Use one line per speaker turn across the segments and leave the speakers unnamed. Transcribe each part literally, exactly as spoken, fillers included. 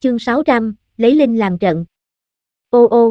chương sáu trăm, lấy linh làm trận. Ô ô.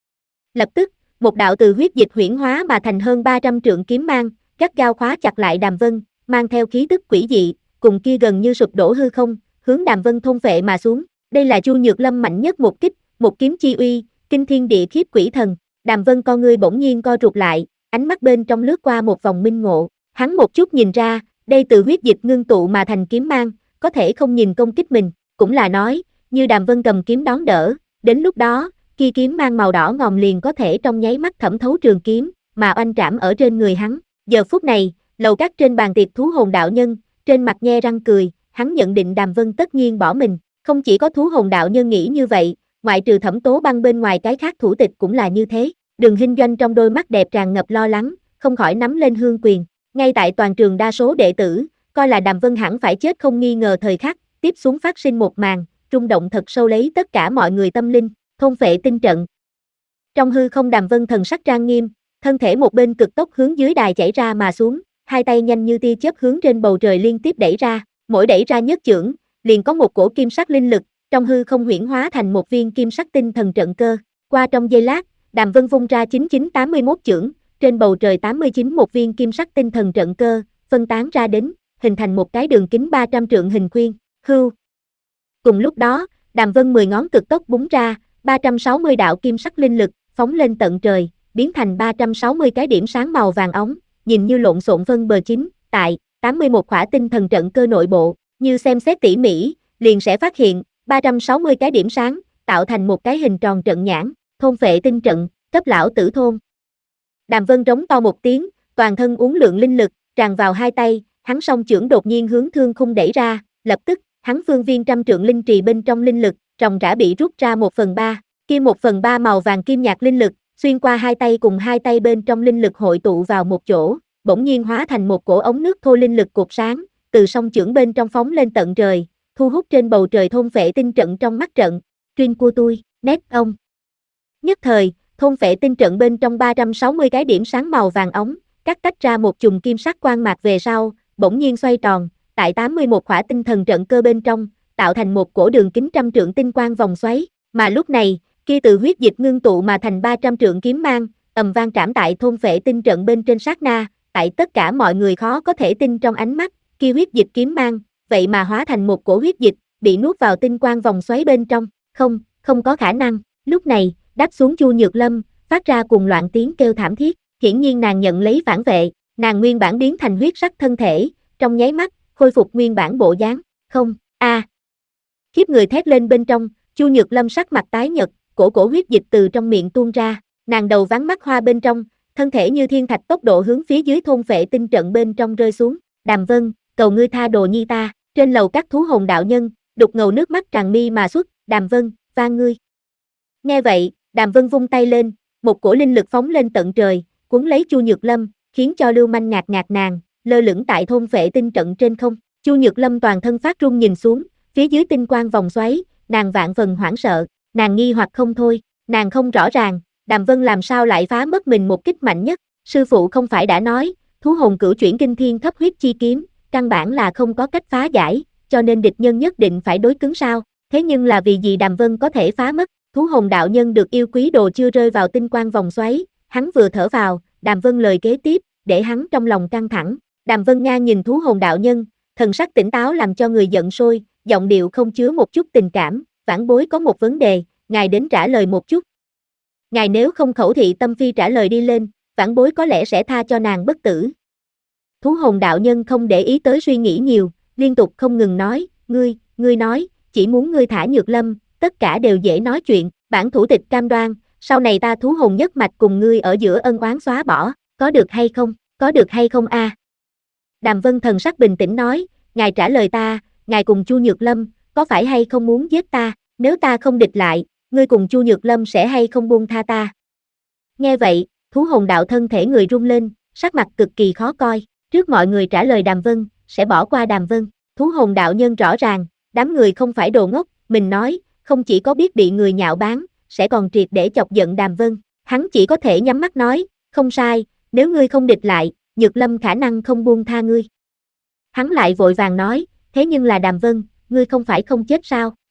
Lập tức, một đạo từ huyết dịch huyễn hóa mà thành hơn ba trăm trượng kiếm mang, gắt gao khóa chặt lại Đàm Vân, mang theo khí tức quỷ dị, cùng kia gần như sụp đổ hư không, hướng Đàm Vân thôn phệ mà xuống. Đây là Chu Nhược Lâm mạnh nhất một kích, một kiếm chi uy, kinh thiên địa khiếp quỷ thần. Đàm Vân con ngươi bỗng nhiên co rụt lại, ánh mắt bên trong lướt qua một vòng minh ngộ, hắn một chút nhìn ra, đây từ huyết dịch ngưng tụ mà thành kiếm mang, có thể không nhìn công kích mình, cũng là nói, như Đàm Vân cầm kiếm đón đỡ, đến lúc đó, kia kiếm mang màu đỏ ngòm liền có thể trong nháy mắt thẩm thấu trường kiếm, mà oanh trảm ở trên người hắn. Giờ phút này, lầu các trên bàn tiệc thú hồn đạo nhân, trên mặt nhe răng cười, hắn nhận định Đàm Vân tất nhiên bỏ mình, không chỉ có thú hồn đạo nhân nghĩ như vậy, ngoại trừ Thẩm Tố Băng bên ngoài cái khác thủ tịch cũng là như thế. Đường Hinh Doanh trong đôi mắt đẹp tràn ngập lo lắng, không khỏi nắm lên hương quyền. Ngay tại toàn trường đa số đệ tử, coi là Đàm Vân hẳn phải chết không nghi ngờ thời khắc, tiếp xuống phát sinh một màn, rung động thật sâu lấy tất cả mọi người tâm linh, thôn phệ tinh trận. Trong hư không Đàm Vân thần sắc trang nghiêm, thân thể một bên cực tốc hướng dưới đài chảy ra mà xuống, hai tay nhanh như tia chớp hướng trên bầu trời liên tiếp đẩy ra, mỗi đẩy ra nhất chưởng, liền có một cổ kim sắc linh lực, trong hư không huyễn hóa thành một viên kim sắc tinh thần trận cơ. Qua trong giây lát, Đàm Vân vung ra chín chín tám mươi mốt chưởng, trên bầu trời tám mươi chín một viên kim sắc tinh thần trận cơ, phân tán ra đến, hình thành một cái đường kính ba trăm trượng hình khuyên, hưu. Cùng lúc đó, Đàm Vân mười ngón cực tốc búng ra, ba trăm sáu mươi đạo kim sắc linh lực, phóng lên tận trời, biến thành ba trăm sáu mươi cái điểm sáng màu vàng óng, nhìn như lộn xộn phân bờ chính, tại tám mươi mốt khỏa tinh thần trận cơ nội bộ, như xem xét tỉ mỉ, liền sẽ phát hiện, ba trăm sáu mươi cái điểm sáng, tạo thành một cái hình tròn trận nhãn, thôn phệ tinh trận, cấp lão tử thôn. Đàm Vân rống to một tiếng, toàn thân uốn lượn linh lực, tràn vào hai tay, hắn song chưởng đột nhiên hướng thương khung đẩy ra, lập tức, hắn phương viên trăm trượng linh trì bên trong linh lực, ròng rã bị rút ra một phần ba, kia một phần ba màu vàng kim nhạt linh lực, xuyên qua hai tay cùng hai tay bên trong linh lực hội tụ vào một chỗ, bỗng nhiên hóa thành một cổ ống nước thô linh lực cột sáng, từ song chưởng bên trong phóng lên tận trời, thu hút trên bầu trời thôn phệ tinh trận trong mắt trận, chuyên của tôi, nét ông. Nhất thời, thôn phệ tinh trận bên trong ba trăm sáu mươi cái điểm sáng màu vàng ống, cắt tách ra một chùm kim sắc quang mạc về sau, bỗng nhiên xoay tròn, tại tám mươi mốt khỏa tinh thần trận cơ bên trong, tạo thành một cổ đường kính trăm trượng tinh quang vòng xoáy, mà lúc này, kia từ huyết dịch ngưng tụ mà thành ba trăm trượng kiếm mang, ầm vang trảm tại thôn phệ tinh trận bên trên sát na, tại tất cả mọi người khó có thể tin trong ánh mắt, kia huyết dịch kiếm mang, vậy mà hóa thành một cổ huyết dịch, bị nuốt vào tinh quang vòng xoáy bên trong, không, không có khả năng. Lúc này, đáp xuống Chu Nhược Lâm, phát ra cùng loạn tiếng kêu thảm thiết, hiển nhiên nàng nhận lấy phản vệ, nàng nguyên bản biến thành huyết sắc thân thể, trong nháy mắt, khôi phục nguyên bản bộ dáng, không, a. À. Khiếp người thét lên bên trong, Chu Nhược Lâm sắc mặt tái nhợt, cổ cổ huyết dịch từ trong miệng tuôn ra, nàng đầu váng mắt hoa bên trong, thân thể như thiên thạch tốc độ hướng phía dưới thôn phệ tinh trận bên trong rơi xuống. Đàm Vân, cầu ngươi tha đồ nhi ta. Trên lầu các thú hồn đạo nhân, đục ngầu nước mắt tràn mi mà xuất, Đàm Vân, van ngươi. Nghe vậy, Đàm Vân vung tay lên, một cổ linh lực phóng lên tận trời, cuốn lấy Chu Nhược Lâm, khiến cho lưu manh ngạt ngạt nàng, lơ lửng tại thôn phệ tinh trận trên không. Chu Nhược Lâm toàn thân phát run nhìn xuống, phía dưới tinh quang vòng xoáy, nàng vạn phần hoảng sợ, nàng nghi hoặc không thôi, nàng không rõ ràng, Đàm Vân làm sao lại phá mất mình một kích mạnh nhất, sư phụ không phải đã nói, thú hồn cửu chuyển kinh thiên thấp huyết chi kiếm, căn bản là không có cách phá giải, cho nên địch nhân nhất định phải đối cứng sao, thế nhưng là vì gì Đàm Vân có thể phá mất, thú hồn đạo nhân được yêu quý đồ chưa rơi vào tinh quang vòng xoáy, hắn vừa thở vào, Đàm Vân lời kế tiếp, để hắn trong lòng căng thẳng, Đàm Vân Nga nhìn thú hồn đạo nhân, thần sắc tỉnh táo làm cho người giận sôi, giọng điệu không chứa một chút tình cảm, vãn bối có một vấn đề, ngài đến trả lời một chút. Ngài nếu không khẩu thị tâm phi trả lời đi lên, vãn bối có lẽ sẽ tha cho nàng bất tử. Thú hồn đạo nhân không để ý tới suy nghĩ nhiều, liên tục không ngừng nói, ngươi, ngươi nói, chỉ muốn ngươi thả Nhược Lâm, tất cả đều dễ nói chuyện, bản thủ tịch cam đoan, sau này ta thú hồn nhất mạch cùng ngươi ở giữa ân oán xóa bỏ, có được hay không, có được hay không a? À? Đàm Vân thần sắc bình tĩnh nói, ngài trả lời ta, ngài cùng Chu Nhược Lâm, có phải hay không muốn giết ta, nếu ta không địch lại, ngươi cùng Chu Nhược Lâm sẽ hay không buông tha ta. Nghe vậy, thú hồn đạo thân thể người rung lên, sắc mặt cực kỳ khó coi, trước mọi người trả lời Đàm Vân, sẽ bỏ qua Đàm Vân, thú hồn đạo nhân rõ ràng, đám người không phải đồ ngốc, mình nói, không chỉ có biết bị người nhạo báng, sẽ còn triệt để chọc giận Đàm Vân, hắn chỉ có thể nhắm mắt nói, không sai, nếu ngươi không địch lại, Nhược Lâm khả năng không buông tha ngươi. Hắn lại vội vàng nói, thế nhưng là Đàm Vân, ngươi không phải không chết sao,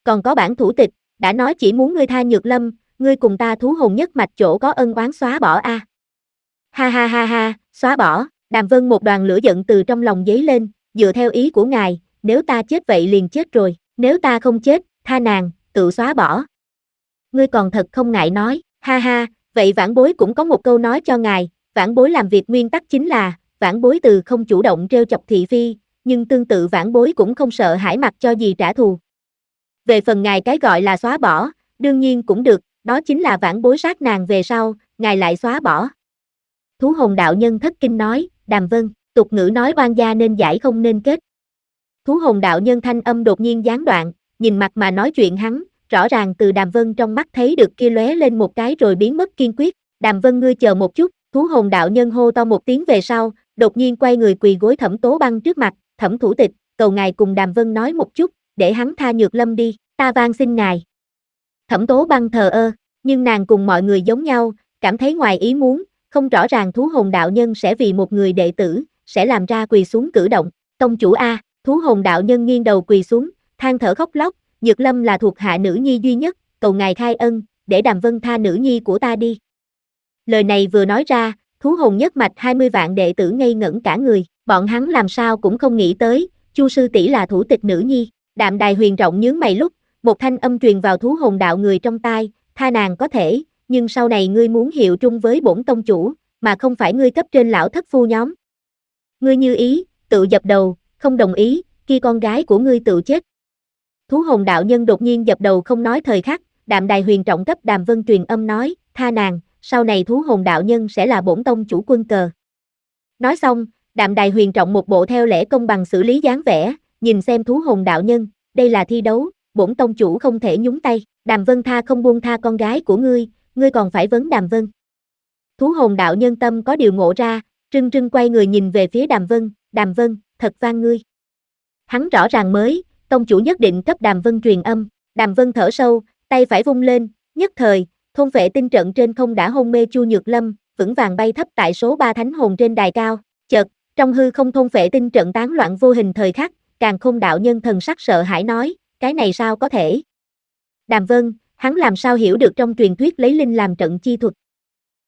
còn có bản thủ tịch, đã nói chỉ muốn ngươi tha Nhược Lâm, ngươi cùng ta thú hồn nhất mạch chỗ có ân oán xóa bỏ a. Ha ha ha ha, xóa bỏ, Đàm Vân một đoàn lửa giận từ trong lòng dấy lên, dựa theo ý của ngài, nếu ta chết vậy liền chết rồi, nếu ta không chết, tha nàng, tự xóa bỏ. Ngươi còn thật không ngại nói, ha ha, vậy vãn bối cũng có một câu nói cho ngài, vãn bối làm việc nguyên tắc chính là, vãn bối từ không chủ động trêu chọc thị phi, nhưng tương tự vãn bối cũng không sợ hãi mặc cho gì trả thù. Về phần ngài cái gọi là xóa bỏ, đương nhiên cũng được, đó chính là vãn bối sát nàng về sau, ngài lại xóa bỏ. Thú hồn đạo nhân thất kinh nói, Đàm Vân, tục ngữ nói oan gia nên giải không nên kết. Thú hồn đạo nhân thanh âm đột nhiên gián đoạn, nhìn mặt mà nói chuyện hắn, rõ ràng từ Đàm Vân trong mắt thấy được kia lóe lên một cái rồi biến mất kiên quyết. Đàm Vân ngươi chờ một chút, thú hồn đạo nhân hô to một tiếng về sau, đột nhiên quay người quỳ gối Thẩm Tố Băng trước mặt, Thẩm thủ tịch, cầu ngài cùng Đàm Vân nói một chút, để hắn tha Nhược Lâm đi, ta van xin ngài. Thẩm Tố Băng thờ ơ, nhưng nàng cùng mọi người giống nhau, cảm thấy ngoài ý muốn, không rõ ràng thú hồn đạo nhân sẽ vì một người đệ tử, sẽ làm ra quỳ xuống cử động. Tông chủ A, thú hồn đạo nhân nghiêng đầu quỳ xuống, than thở khóc lóc, Nhược Lâm là thuộc hạ nữ nhi duy nhất, cầu ngài khai ân, để Đàm Vân tha nữ nhi của ta đi. Lời này vừa nói ra, thú hồn nhất mạch hai mươi vạn đệ tử ngây ngẩn cả người, bọn hắn làm sao cũng không nghĩ tới, Chu sư tỷ là thủ tịch nữ nhi. Đạm Đài Huyền rộng nhướng mày lúc, một thanh âm truyền vào thú hồn đạo người trong tai, tha nàng có thể, nhưng sau này ngươi muốn hiệu trung với bổn tông chủ, mà không phải ngươi cấp trên lão thất phu nhóm. Ngươi như ý, tự dập đầu, không đồng ý, kia con gái của ngươi tự chết. Thú hồn đạo nhân đột nhiên dập đầu không nói thời khắc, Đạm Đài Huyền trọng cấp Đàm Vân truyền âm nói, tha nàng, sau này thú hồn đạo nhân sẽ là bổn tông chủ quân cờ. Nói xong, Đạm Đài Huyền trọng một bộ theo lẽ công bằng xử lý dáng vẻ, nhìn xem thú hồn đạo nhân, đây là thi đấu, bổn tông chủ không thể nhúng tay, Đàm Vân tha không buông tha con gái của ngươi, ngươi còn phải vấn Đàm Vân. Thú hồn đạo nhân tâm có điều ngộ ra, trưng trưng quay người nhìn về phía Đàm Vân, Đàm Vân, thật van ngươi. Hắn rõ ràng mới, tông chủ nhất định cấp Đàm Vân truyền âm, Đàm Vân thở sâu, tay phải vung lên, nhất thời, thôn vệ tinh trận trên không đã hôn mê Chu Nhược Lâm, vững vàng bay thấp tại số ba thánh hồn trên đài cao, chợt, trong hư không thôn vệ tinh trận tán loạn vô hình thời khắc, Càn Khôn đạo nhân thần sắc sợ hãi nói, cái này sao có thể? Đàm Vân, hắn làm sao hiểu được trong truyền thuyết lấy linh làm trận chi thuật?